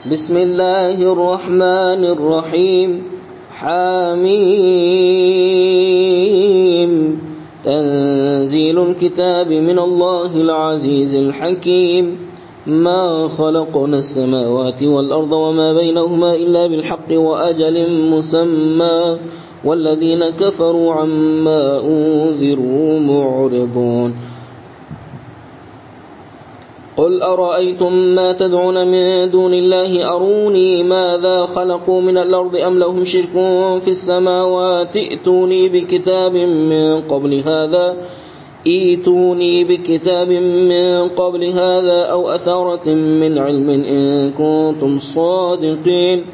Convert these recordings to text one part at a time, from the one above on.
بسم الله الرحمن الرحيم حميم تنزيل الكتاب من الله العزيز الحكيم ما خلقنا السماوات والأرض وما بينهما إلا بالحق وأجل مسمى والذين كفروا عما أنذروا معرضون قل أرأيتم ما تدعون من دون الله أروني ماذا خلقوا من الأرض أم لهم شرك في السماوات ائتوني بكتاب من قبل هذا أو أثارة من علم إن كنتم صادقين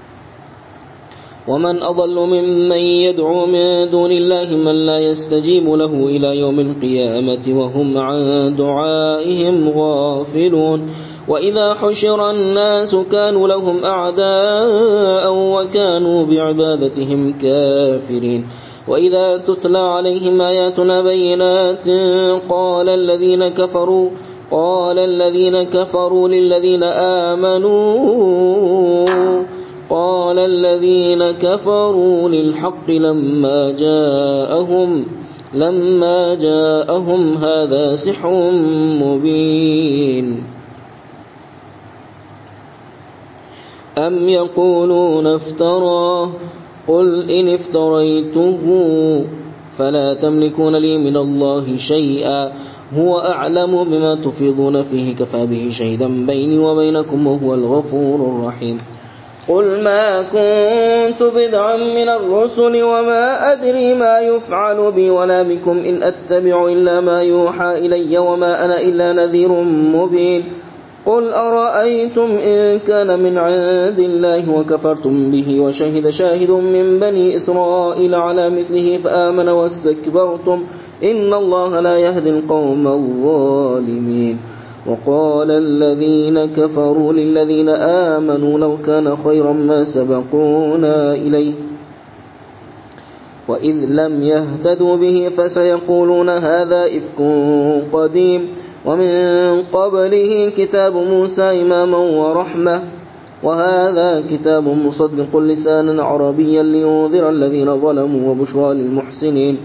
ومن أضل ممن يدعو من دون الله من لا يستجيب له إلى يوم القيامة وهم عن دعائهم غافلون وإذا حشر الناس كانوا لهم أعداء وكانوا بعبادتهم كافرين وإذا تتلى عليهم آياتنا بينات قال الذين كفروا للحق لما جاءهم هذا سحر مبين أم يقولون افتراه قل إن افتريته فلا تملكون لي من الله شيئا هو أعلم بما تفيضون فيه كفى به شهيدا بيني وبينكم وهو الغفور الرحيم قل ما كنت بدعا من الرسل وما أدري ما يفعل بي ولا بكم إن أتبع إلا ما يوحى إلي وما أنا إلا نذير مبين قل أرأيتم إن كان من عند الله وكفرتم به وشهد شاهد من بني إسرائيل على مثله فآمن واستكبرتم إن الله لا يهدي القوم الظالمين وقال الذين كفروا للذين آمنوا لو كان خيرا ما سبقونا إليه وإذ لم يهتدوا به فسيقولون هذا إفك قديم ومن قبله كتاب موسى إماما ورحمة وهذا كتاب مصدق لسانا عربيا لينذر الذين ظلموا وبشرى للمحسنين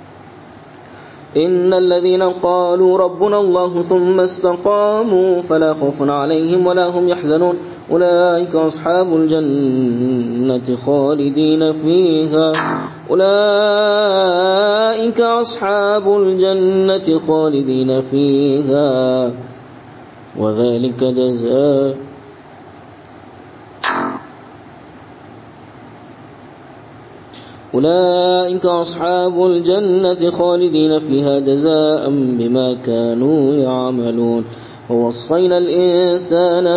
إن الذين قالوا ربنا الله ثم استقاموا فلا خوف عليهم ولا هم يحزنون أولئك أصحاب الجنة خالدين فيها وذلك جزاء أولئك أصحاب الجنة خالدين فيها جزاء بما كانوا يعملون ووصينا الإنسان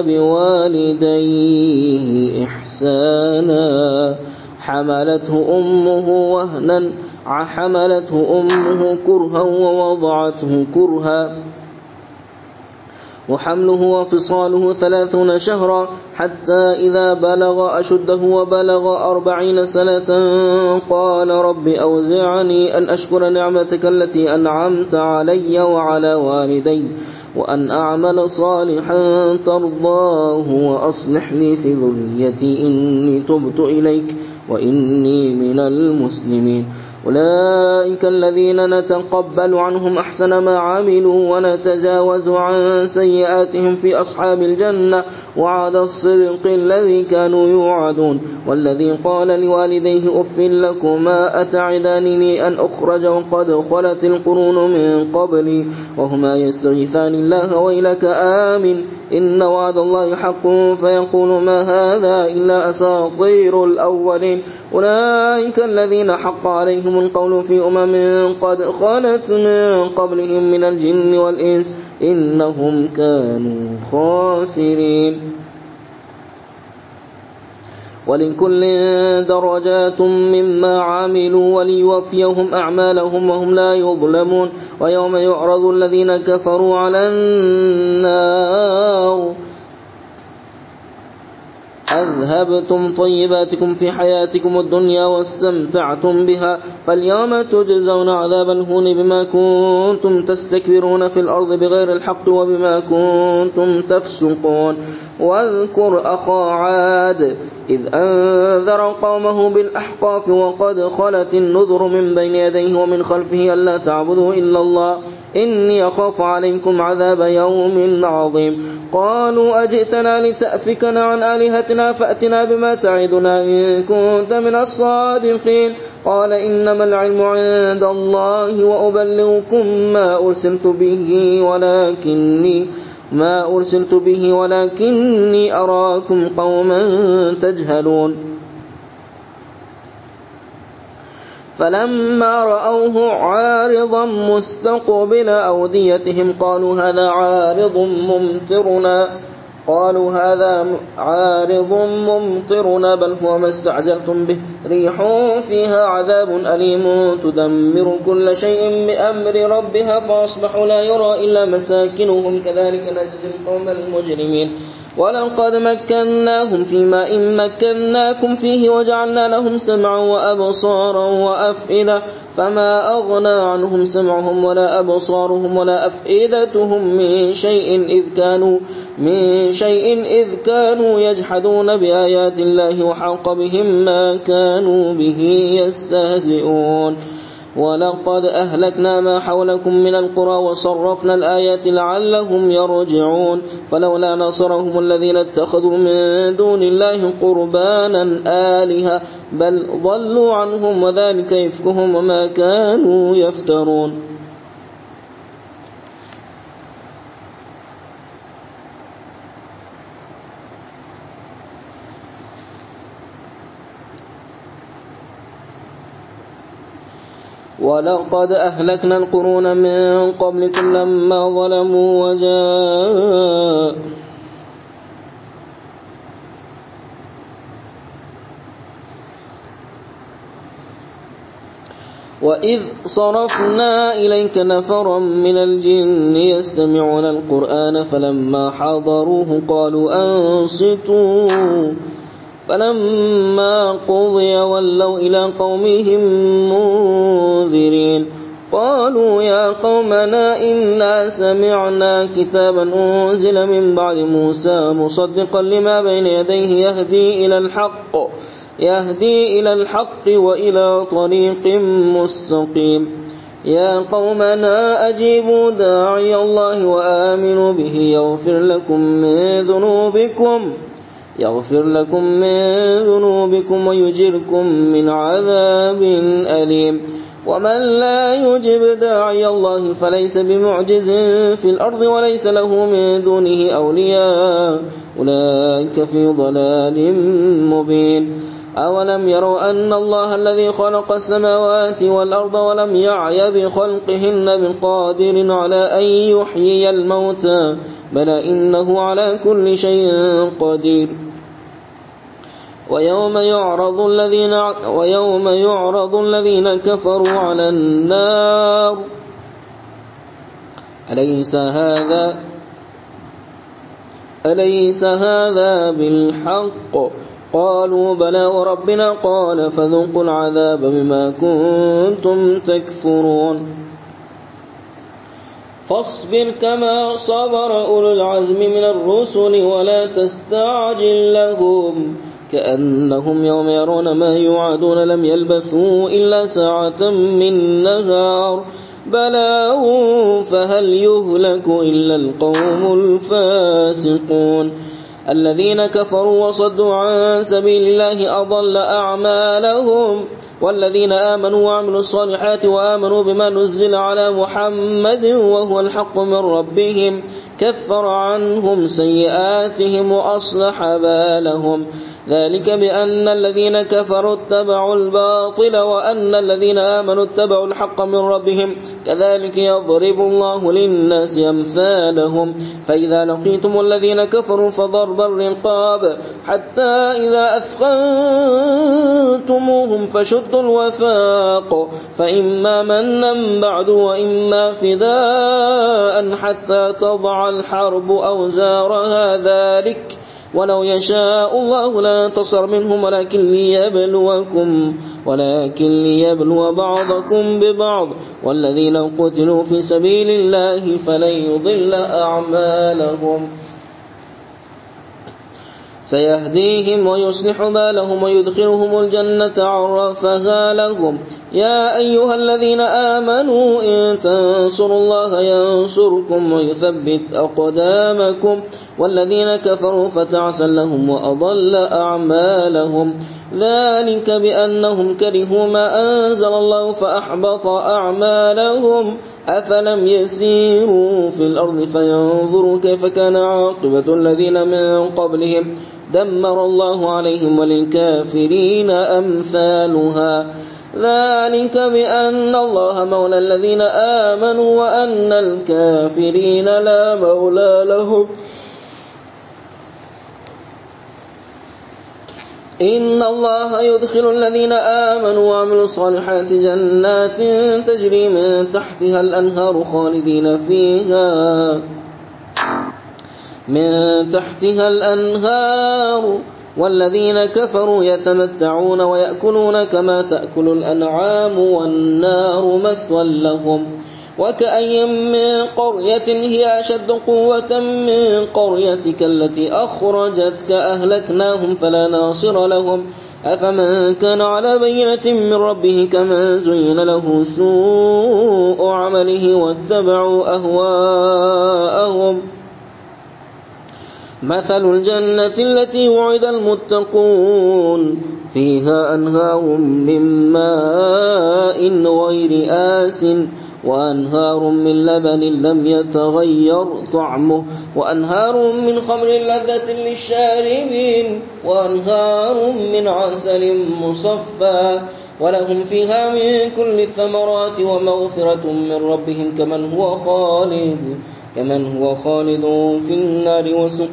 بوالديه إحسانا حملته أمه كرها ووضعته كرها وحمله وفصاله 30 شهرا حتى إذا بلغ أشده وبلغ 40 سنة قال رب أوزعني أن أشكر نعمتك التي أنعمت علي وعلى والدي وأن أعمل صالحا ترضاه وأصلح لي في ذريتي إني تبت إليك وإني من المسلمين أولئك الذين نتقبل عنهم أحسن ما عملوا ونتجاوز عن سيئاتهم في أصحاب الجنة وعد الصدق الذي كانوا يوعدون والذي قال لوالديه أف لكما أتعدانني أن أخرج وقد خلت القرون من قبلي وهما يستغيثان الله ويلك آمن إن وعد الله حق فيقول ما هذا إلا أساطير الأولين أولئك الذين حق عليهم القول في قد خلت من قبلهم من الجن والإنس إنهم كانوا خاسرين ولكل درجات مما عملوا وليوفيهم أعمالهم وهم لا يظلمون ويوم يعرض الذين كفروا على النار أذهبتم طيباتكم في حياتكم الدنيا واستمتعتم بها فاليوم تجزون عذاب الهون بما كنتم تستكبرون في الأرض بغير الحق وبما كنتم تفسقون واذكر أخا عاد إذ أنذر قومه بالأحقاف وقد خلت النذر من بين يديه ومن خلفه ألا تعبدوا إلا الله إني أخاف عليكم عذاب يوم عظيم قالوا أجئتنا لتأفكنا عن آلهتنا فأتنا بما تعدنا إن كنت من الصادقين قال إنما العلم عند الله وأبلغكم ما أرسلت به ولكني أراكم قوما تجهلون فلما رأوه عارضا مستقبل أوديتهم قالوا هذا عارض ممطرنا بل هو ما استعجلتم به ريح فيها عذاب أليم تدمر كل شيء بأمر ربها فأصبحوا لا يرى إلا مساكنهم كذلك نجزي القوم المجرمين ولقد مكناهم فيما إن مكناكم فيه وجعلنا لهم سمعا وأبصارا وأفئدة فما أغنى عنهم سمعهم ولا أبصارهم ولا أفئدتهم من شيء إذ كانوا يجحدون بآيات الله وحاق بهم ما كانوا به يستهزئون ولقد أهلكنا ما حولكم من القرى وصرفنا الآيات لعلهم يرجعون فلولا نصرهم الذين اتخذوا من دون الله قربانا آلهة بل ضلوا عنهم وذلك إفكهم وما كانوا يفترون ولقد أهلكنا القرون من قبلكم لما ظلموا وإذ صرفنا إليك نفرا من الجن يستمعون القرآن فلما حضروه قالوا أنصتوا فلما قضي ولوا إلى قومهم منذرين قالوا يا قومنا إنا سمعنا كتابا أنزل من بعد موسى مصدقا لما بين يديه يهدي إلى الحق وإلى طريق مستقيم يا قومنا أجيبوا داعي الله وآمنوا به يغفر لكم من ذنوبكم ويجركم من عذاب أليم ومن لا يجب داعي الله فليس بمعجز في الأرض وليس له من دونه أولياء أولئك في ضلال مبين أولم يروا أن الله الذي خلق السماوات والأرض ولم يعي بخلقهن بقادر على أن يحيي الموتى بلى إنه على كل شيء قدير ويوم يعرض الذين كفروا على النار أليس هذا بالحق قالوا بلى وربنا قال فذوقوا العذاب بما كنتم تكفرون فاصبر كما صبر أولو العزم من الرسل ولا تستعجل لهم كأنهم يوم يرون ما يوعدون لم يلبثوا إلا ساعة من نهار بلاغ فهل يهلك إلا القوم الفاسقون الذين كفروا وصدوا عن سبيل الله أضل أعمالهم والذين آمنوا وعملوا الصالحات وآمنوا بما نزل على محمد وهو الحق من ربهم كفر عنهم سيئاتهم وأصلح بالهم ذلك بأن الذين كفروا اتبعوا الباطل وأن الذين آمنوا اتبعوا الحق من ربهم كذلك يضرب الله للناس أمثالهم فإذا لقيتم الذين كفروا فضرب الرقاب حتى إذا أثخنتموهم فشدوا الوثاق فإما منا بعد وإما فداء حتى تضع الحرب أوزارها ولو يشاء الله لانتصر منهم ولكن ليبلو بعضكم ببعض والذين قتلوا في سبيل الله فلن يضل أعمالهم سيهديهم ويصلح بالهم ويدخلهم الجنة عرفها لهم يا أيها الذين آمنوا إن تنصروا الله ينصركم ويثبت أقدامكم والذين كفروا فتعسا لهم وأضل أعمالهم ذلك بأنهم كرهوا ما أنزل الله فأحبط أعمالهم أفلم يسيروا في الأرض فينظروا كيف كان عاقبة الذين من قبلهم دمر الله عليهم وللكافرين أمثالها ذلك بأن الله مولى الذين آمنوا وأن الكافرين لا مولى لهم إن الله يدخل الذين آمنوا وعملوا الصالحات جنات تجري من تحتها الأنهار خالدين فيها والذين كفروا يتمتعون ويأكلون كما تأكل الأنعام والنار مثوى لهم وكأي من قرية هي أشد قوة من قريتك التي أخرجتك أهلكناهم فلا ناصر لهم أفمن كان على بينة من ربه كمن زين له سوء عمله واتبعوا أهواءهم مثل الجنة التي وعد المتقون فيها أنهار من ماء غير آسٍ وأنهار من لبن لم يتغير طعمه وأنهار من خمر لذة للشاربين وأنهار من عسل مصفى ولهم فيها من كل الثمرات ومغفرة من ربهم كمن هو خالد في النار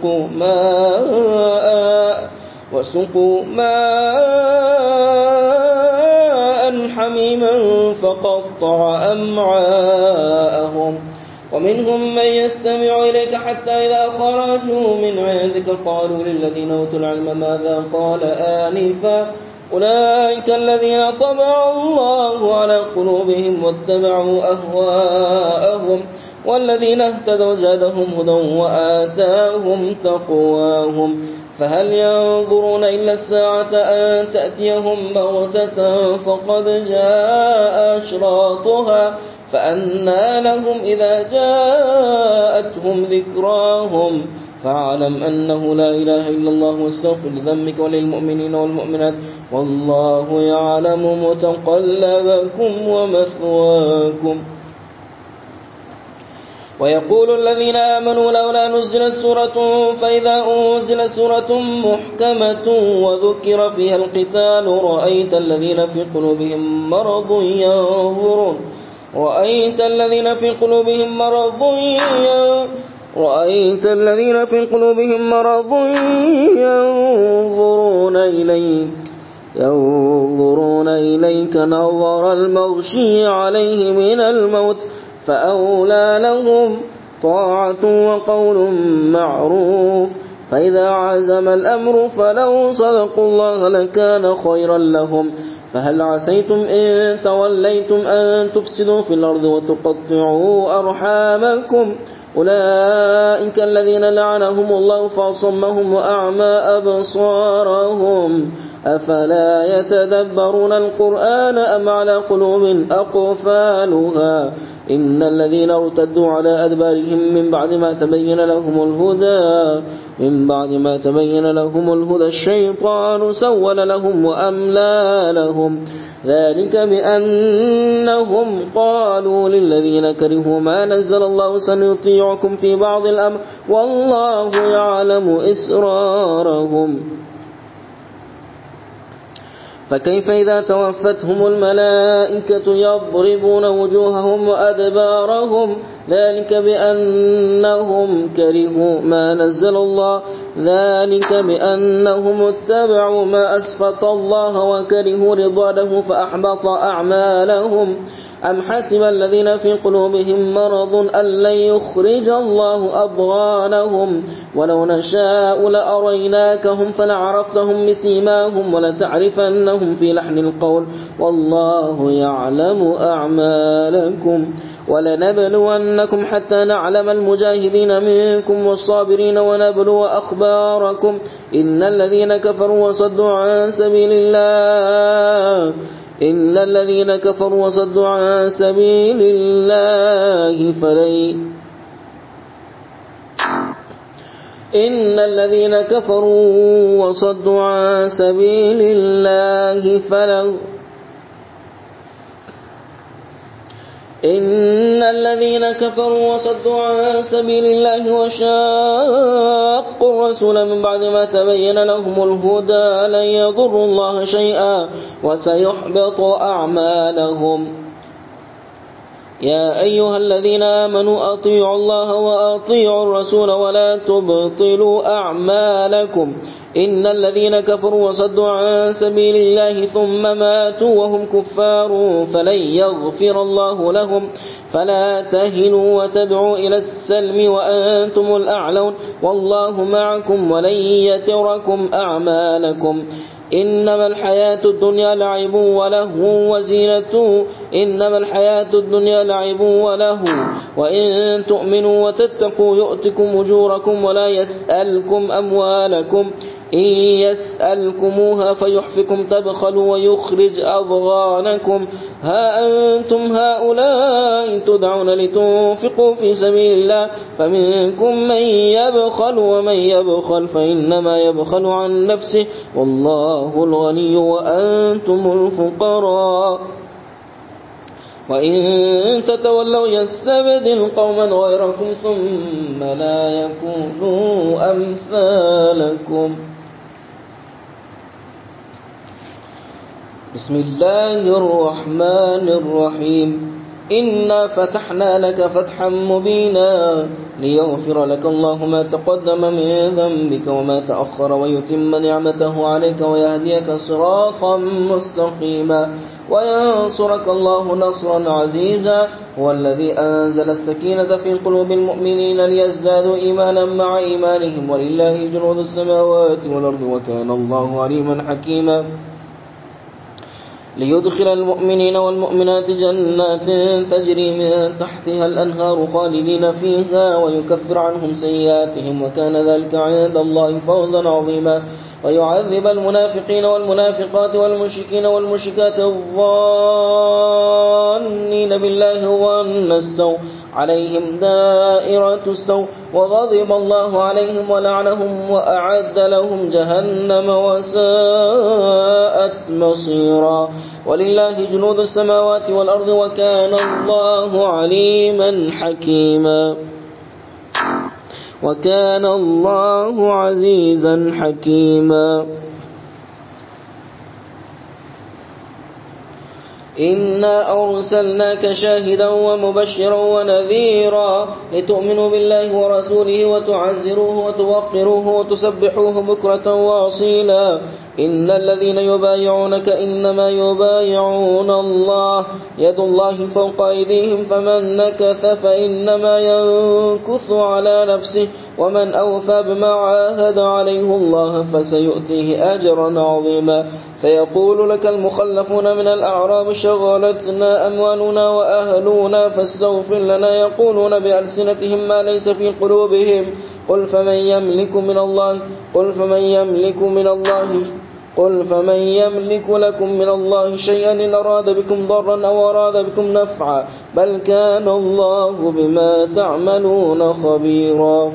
وسقوا ماء حميما فقطع أمعاءهم ومنهم من يستمع إليك حتى إذا خرجوا من عندك قالوا للذين أوتوا العلم ماذا قال آنفا أولئك الذين طبع الله على قلوبهم واتبعوا أهواءهم والذين اهتدوا زادهم هدى وآتاهم تقواهم فهل ينظرون إلا الساعة أن تأتيهم بغتة فقد جاء أشراطها فأنى لهم إذا جاءتهم ذكراهم فاعلم أنه لا إله إلا الله واستغفر لذنبك وللمؤمنين والمؤمنات والله يعلم متقلبكم ومثواكم ويقول الذين آمنوا لولا نزلت سورة فإذا أنزلت سورة محكمة وذكر فيها القتال رأيت الذين في قلوبهم مرض ينظرون إليك نظر المغشي عليه من الموت فأولى لهم طاعة وقول معروف فإذا عزم الأمر فلو صدقوا الله لكان خيرا لهم فهل عسيتم إن توليتم أن تفسدوا في الأرض وتقطعوا أرحامكم أولئك الذين لعنهم الله فأصمهم وأعمى أبصارهم أفلا يتدبرون القرآن أم على قلوب أقفالها إن الذين ارتدوا على أدبارهم من بعد ما تبين لهم الهدى الشيطان سول لهم وأملى لهم ذلك بأنهم قالوا للذين كرهوا ما نزل الله سنطيعكم في بعض الأمر والله يعلم إسرارهم فكيف إذا توفتهم الملائكة يضربون وجوههم وأدبارهم ذلك بأنهم كرهوا ما نزل الله ذلك بأنهم اتبعوا ما أسخط الله وكرهوا رضوانه فأحبط أعمالهم أم حسب الذين في قلوبهم مرض أن لن يخرج الله أضغانهم ولو نشاء لأريناكهم فلعرفتهم بسيماهم ولتعرفنهم في لحن القول والله يعلم أعمالكم ولنبلونكم حتى نعلم المجاهدين منكم والصابرين ونبلو أخباركم إن الذين كفروا وصدوا عن سبيل الله وشاقوا الرسول من بعد ما تبين لهم الهدى لن يضروا الله شيئا وسيحبط أعمالهم يا أيها الذين آمنوا أطيعوا الله وأطيعوا الرسول ولا تبطلوا أعمالكم إن الذين كفروا وصدوا عن سبيل الله ثم ماتوا وهم كفار فلن يغفر الله لهم فلا تهنوا وتدعوا إلى السلم وأنتم الأعلون والله معكم ولن يتركم أعمالكم إنما الحياة الدنيا لعب ولهو وزينة وإن تؤمنوا وتتقوا يؤتكم أجوركم ولا يسألكم أموالكم إن يسألكموها فيحفكم تبخلوا ويخرج أضغانكم ها أنتم هؤلاء تدعون لتنفقوا في سبيل الله فمنكم من يبخل ومن يبخل فإنما يبخل عن نفسه والله الغني وأنتم الفقراء وإن تتولوا يستبدل قوما غيركم ثم لا يكونوا أمثالكم بسم الله الرحمن الرحيم إنا فتحنا لك فتحا مبينا ليغفر لك الله ما تقدم من ذنبك وما تأخر ويتم نعمته عليك ويهديك صراطا مستقيما وينصرك الله نصرا عزيزا هو الذي أنزل السكينة في قلوب المؤمنين ليزدادوا إيمانا مع إيمانهم ولله جنود السماوات والأرض وكان الله عليما حكيما ليدخل المؤمنين والمؤمنات جنات تجري من تحتها الأنهار خالدين فيها ويكفر عنهم سيئاتهم وكان ذلك عند الله فوزا عظيما ويعذب المنافقين والمنافقات والمشركين والمشركات الظانين بالله ظن السوء عليهم دائرة السوء وغضب الله عليهم ولعنهم وأعد لهم جهنم وساءت مصيرا ولله جنود السماوات والأرض وكان الله عليما حكيما وكان الله عزيزا حكيما إنا أرسلناك شاهدا ومبشرا ونذيرا لتؤمنوا بالله ورسوله وتعزروه وتوقروه وتسبحوه بكرة وأصيلا إن الذين يبايعونك إنما يبايعون الله يد الله فوق أيديهم فمن نكث فإنما ينكث على نفسه ومن أوفى بما عاهد عليه الله فسيؤتيه أجرا عظيما سيقول لك المخلفون من الأعراب شغلتنا أموالنا وأهلنا فاستغفر لنا يقولون بألسنتهم ما ليس في قلوبهم قل فمن يملك لكم من الله شيئا إن أراد بكم ضرا أو أراد بكم نفعا بل كان الله بما تعملون خبيرا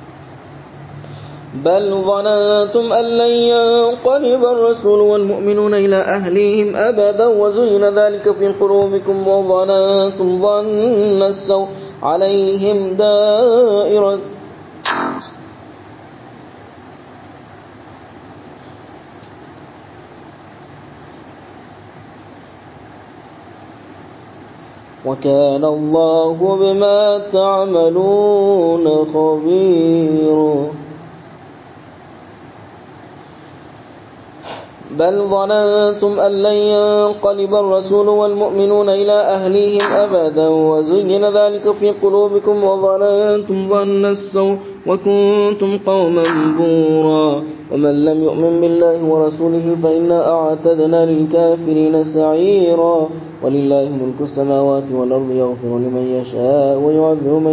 بل ظننتم أن لن ينقلب الرسول والمؤمنون إلى أهليهم أبدا وزين ذلك في قلوبكم وظننتم ظن السوء عليهم دائرة وكان الله بما تعملون خبيرا بل ظننتم أن لن ينقلب الرسول والمؤمنون إلى أهليهم أبدا وزين ذلك في قلوبكم وظننتم ظن السوء وكنتم قوما بورا ومن لم يؤمن بالله ورسوله فإنا أعتدنا للكافرين سعيرا ولله ملك السماوات والأرض يغفر لمن يشاء ويعذب من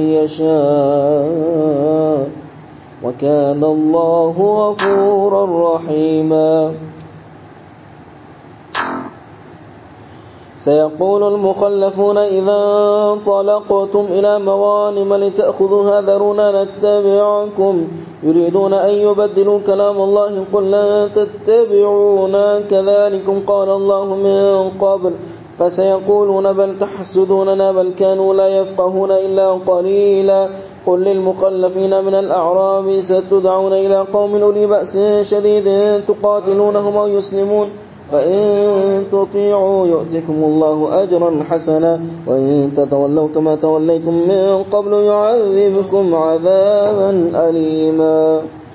يشاء وكان الله غفورا رحيما سيقول المخلفون إذا انطلقتم إلى مغانم لتأخذوها ذرونا نتبعكم يريدون أن يبدلوا كلام الله قل لن تتبعونا كذلكم قال الله من قبل فسيقولون بل تحسدوننا بل كانوا لا يفقهون إلا قليلا قل للمخلفين من الأعراب ستدعون إلى قوم أولي بأس شديد تقاتلونهم أو يسلمون فإن تطيعوا يؤتكم الله أجرا حسنا وإن تتولوا كما توليتم من قبل يعذبكم عذابا أليما